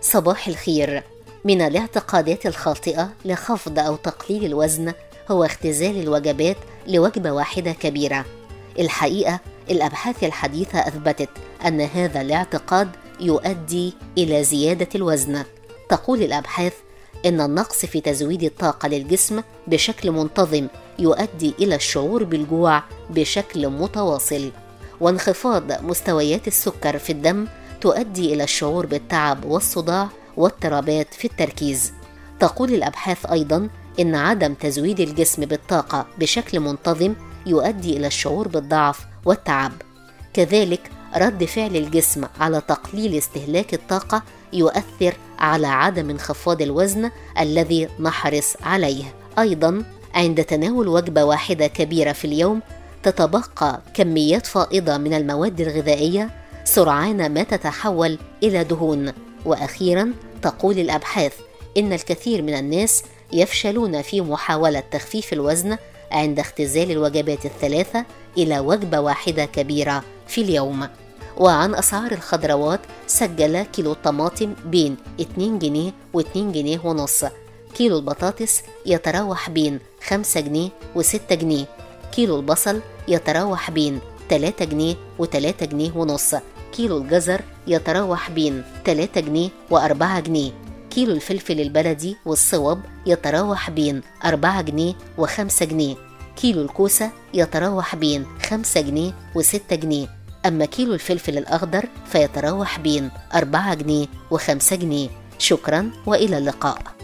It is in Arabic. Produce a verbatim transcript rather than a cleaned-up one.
صباح الخير. من الاعتقادات الخاطئة لخفض أو تقليل الوزن هو اختزال الوجبات لوجبة واحدة كبيرة. الحقيقة الأبحاث الحديثة أثبتت أن هذا الاعتقاد يؤدي إلى زيادة الوزن. تقول الأبحاث إن النقص في تزويد الطاقة للجسم بشكل منتظم يؤدي إلى الشعور بالجوع بشكل متواصل، وانخفاض مستويات السكر في الدم تؤدي إلى الشعور بالتعب والصداع واضطرابات في التركيز. تقول الأبحاث أيضاً إن عدم تزويد الجسم بالطاقة بشكل منتظم يؤدي إلى الشعور بالضعف والتعب. كذلك رد فعل الجسم على تقليل استهلاك الطاقة يؤثر على عدم انخفاض الوزن الذي نحرص عليه. أيضاً عند تناول وجبة واحدة كبيرة في اليوم تتبقى كميات فائضة من المواد الغذائية سرعان ما تتحول إلى دهون. وأخيراً تقول الأبحاث إن الكثير من الناس يفشلون في محاولة تخفيف الوزن عند اختزال الوجبات الثلاثة إلى وجبة واحدة كبيرة في اليوم. وعن أسعار الخضروات، سجل كيلو الطماطم بين اتنين جنيه واتنين جنيه ونص، كيلو البطاطس يتراوح بين خمسة جنيه وستة جنيه، كيلو البصل يتراوح بين تلاتة جنيه وتلاتة جنيه ونص، كيلو الجزر يتراوح بين تلاتة جنيه وأربعة جنيه، كيلو الفلفل البلدي والصوب يتراوح بين أربعة جنيه وخمسة جنيه، كيلو الكوسة يتراوح بين خمسة جنيه وستة جنيه، أما كيلو الفلفل الأخضر فيتراوح بين أربعة جنيه وخمسة جنيه. شكرا وإلى اللقاء.